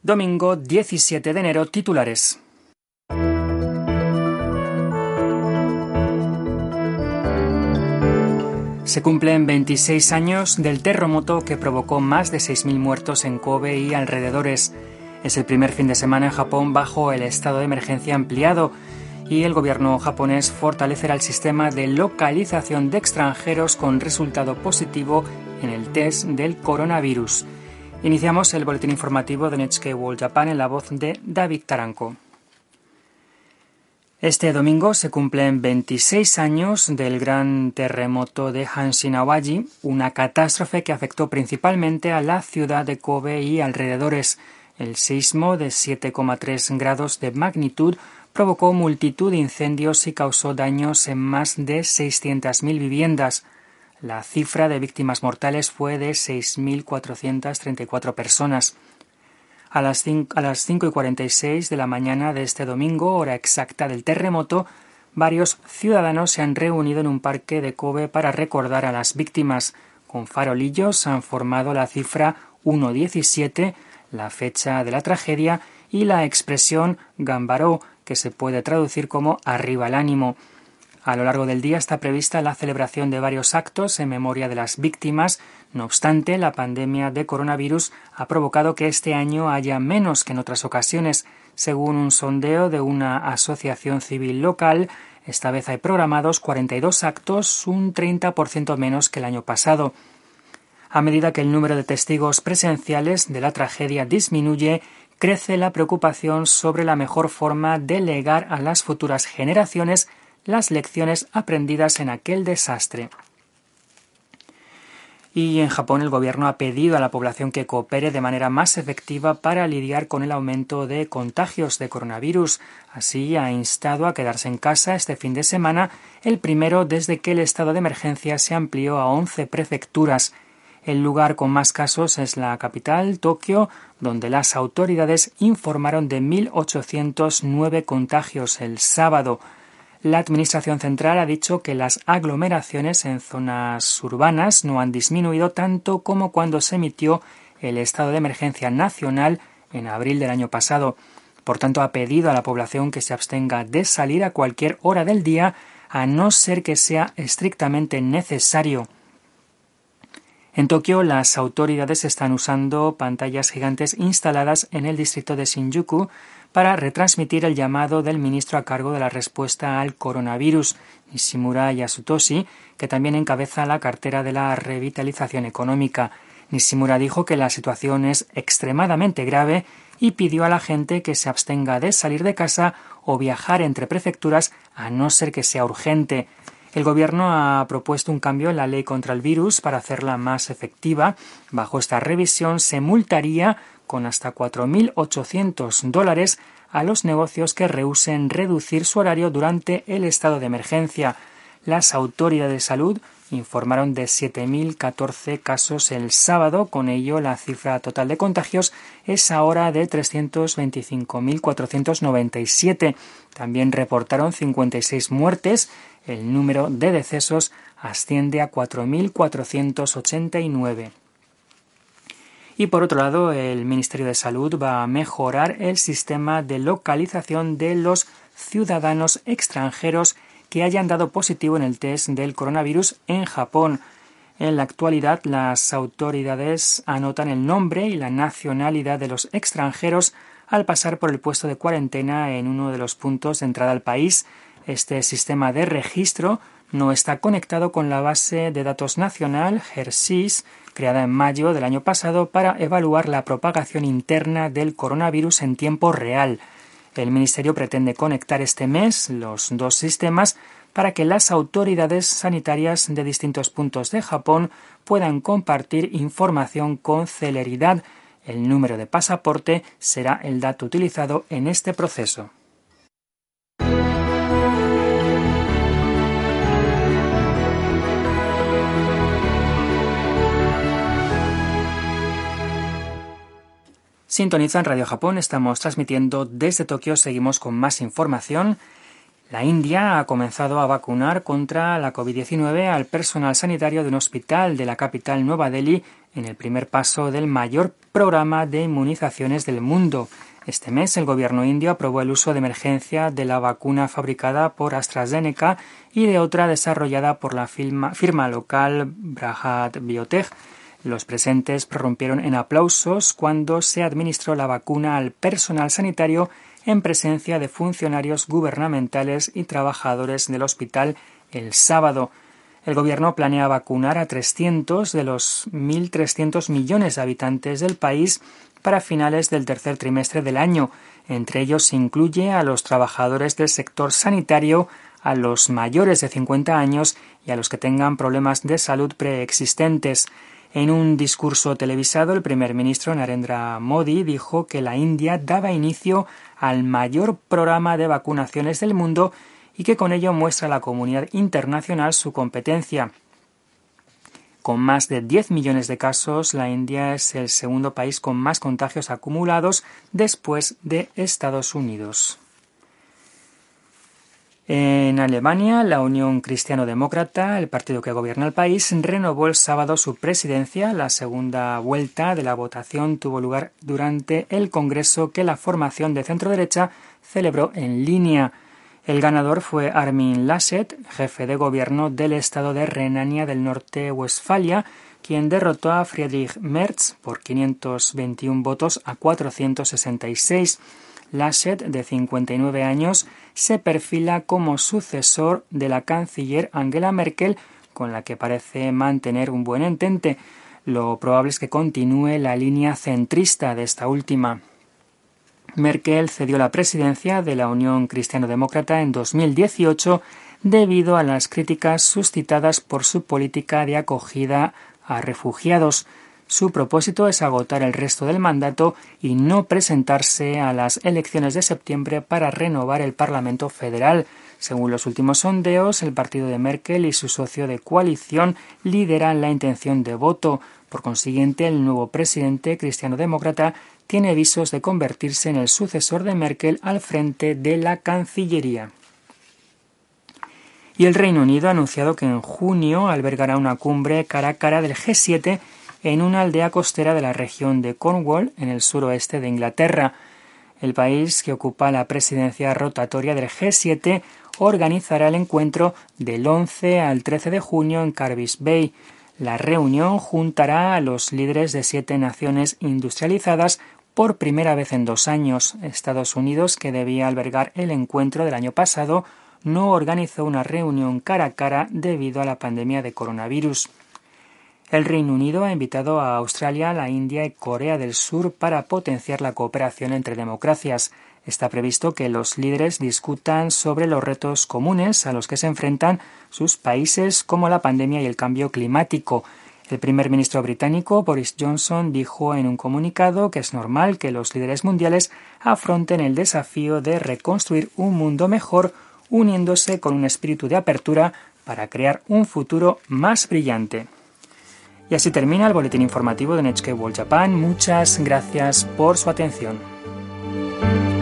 Domingo 17 de enero, titulares. Se cumplen 26 años del terremoto que provocó más de 6.000 muertos en Kobe y alrededores. Es el primer fin de semana en Japón bajo el estado de emergencia ampliado y el gobierno japonés fortalecerá el sistema de localización de extranjeros con resultado positivo en el test del coronavirus. Iniciamos el boletín informativo de NHK World Japan en la voz de David Taranco. Este domingo se cumplen 26 años del gran terremoto de Hanshin-Awaji, una catástrofe que afectó principalmente a la ciudad de Kobe y alrededores. El sismo de 7,3 grados de magnitud provocó multitud de incendios y causó daños en más de 600.000 viviendas. La cifra de víctimas mortales fue de 6.434 personas. A las 5:46 de la mañana de este domingo, hora exacta del terremoto, varios ciudadanos se han reunido en un parque de Kobe para recordar a las víctimas. Con farolillos han formado la cifra 117, la fecha de la tragedia, y la expresión Ganbaró, que se puede traducir como arriba el ánimo. A lo largo del día está prevista la celebración de varios actos en memoria de las víctimas. No obstante, la pandemia de coronavirus ha provocado que este año haya menos que en otras ocasiones. Según un sondeo de una asociación civil local, esta vez hay programados 42 actos, un 30% menos que el año pasado. A medida que el número de testigos presenciales de la tragedia disminuye, crece la preocupación sobre la mejor forma de legar a las futuras generaciones las lecciones aprendidas en aquel desastre. Y en Japón el gobierno ha pedido a la población que coopere de manera más efectiva para lidiar con el aumento de contagios de coronavirus. Así ha instado a quedarse en casa este fin de semana, el primero desde que el estado de emergencia se amplió a 11 prefecturas. El lugar con más casos es la capital, Tokio, donde las autoridades informaron de 1.809 contagios el sábado. La Administración Central ha dicho que las aglomeraciones en zonas urbanas no han disminuido tanto como cuando se emitió el estado de emergencia nacional en abril del año pasado. Por tanto, ha pedido a la población que se abstenga de salir a cualquier hora del día, a no ser que sea estrictamente necesario. En Tokio, las autoridades están usando pantallas gigantes instaladas en el distrito de Shinjuku para retransmitir el llamado del ministro a cargo de la respuesta al coronavirus, Nishimura Yasutoshi, que también encabeza la cartera de la revitalización económica. Nishimura dijo que la situación es extremadamente grave y pidió a la gente que se abstenga de salir de casa o viajar entre prefecturas a no ser que sea urgente. El gobierno ha propuesto un cambio en la ley contra el virus para hacerla más efectiva. Bajo esta revisión se multaría con hasta $4.800 a los negocios que rehúsen reducir su horario durante el estado de emergencia. Las autoridades de salud informaron de 7.014 casos el sábado. Con ello, la cifra total de contagios es ahora de 325.497. También reportaron 56 muertes. El número de decesos asciende a 4.489. Y por otro lado, el Ministerio de Salud va a mejorar el sistema de localización de los ciudadanos extranjeros que hayan dado positivo en el test del coronavirus en Japón. En la actualidad, las autoridades anotan el nombre y la nacionalidad de los extranjeros al pasar por el puesto de cuarentena en uno de los puntos de entrada al país. Este sistema de registro no está conectado con la base de datos nacional HER-SYS, creada en mayo del año pasado para evaluar la propagación interna del coronavirus en tiempo real. El Ministerio pretende conectar este mes los dos sistemas para que las autoridades sanitarias de distintos puntos de Japón puedan compartir información con celeridad. El número de pasaporte será el dato utilizado en este proceso. Sintonizan Radio Japón, estamos transmitiendo desde Tokio, seguimos con más información. La India ha comenzado a vacunar contra la COVID-19 al personal sanitario de un hospital de la capital Nueva Delhi en el primer paso del mayor programa de inmunizaciones del mundo. Este mes el gobierno indio aprobó el uso de emergencia de la vacuna fabricada por AstraZeneca y de otra desarrollada por la firma local Bharat Biotech. Los presentes prorrumpieron en aplausos cuando se administró la vacuna al personal sanitario en presencia de funcionarios gubernamentales y trabajadores del hospital el sábado. El gobierno planea vacunar a 300 de los 1.300 millones de habitantes del país para finales del tercer trimestre del año. Entre ellos se incluye a los trabajadores del sector sanitario, a los mayores de 50 años y a los que tengan problemas de salud preexistentes. En un discurso televisado, el primer ministro Narendra Modi dijo que la India daba inicio al mayor programa de vacunaciones del mundo y que con ello muestra a la comunidad internacional su competencia. Con más de 10 millones de casos, la India es el segundo país con más contagios acumulados después de Estados Unidos. En Alemania, la Unión Cristiano-Demócrata, el partido que gobierna el país, renovó el sábado su presidencia. La segunda vuelta de la votación tuvo lugar durante el congreso que la formación de centro-derecha celebró en línea. El ganador fue Armin Laschet, jefe de gobierno del estado de Renania del Norte-Westfalia, quien derrotó a Friedrich Merz por 521 votos a 466. Laschet, de 59 años, se perfila como sucesor de la canciller Angela Merkel, con la que parece mantener un buen entente. Lo probable es que continúe la línea centrista de esta última. Merkel cedió la presidencia de la Unión Cristiano-Demócrata en 2018 debido a las críticas suscitadas por su política de acogida a refugiados. Su propósito es agotar el resto del mandato y no presentarse a las elecciones de septiembre para renovar el Parlamento Federal. Según los últimos sondeos, el partido de Merkel y su socio de coalición lideran la intención de voto. Por consiguiente, el nuevo presidente cristiano-demócrata tiene visos de convertirse en el sucesor de Merkel al frente de la Cancillería. Y el Reino Unido ha anunciado que en junio albergará una cumbre cara a cara del G7 en una aldea costera de la región de Cornwall, en el suroeste de Inglaterra. El país, que ocupa la presidencia rotatoria del G7, organizará el encuentro del 11 al 13 de junio en Carvis Bay. La reunión juntará a los líderes de 7 naciones industrializadas por primera vez en 2 años. Estados Unidos, que debía albergar el encuentro del año pasado, no organizó una reunión cara a cara debido a la pandemia de coronavirus. El Reino Unido ha invitado a Australia, la India y Corea del Sur para potenciar la cooperación entre democracias. Está previsto que los líderes discutan sobre los retos comunes a los que se enfrentan sus países, como la pandemia y el cambio climático. El primer ministro británico, Boris Johnson, dijo en un comunicado que es normal que los líderes mundiales afronten el desafío de reconstruir un mundo mejor, uniéndose con un espíritu de apertura para crear un futuro más brillante. Y así termina el boletín informativo de NHK World Japan. Muchas gracias por su atención.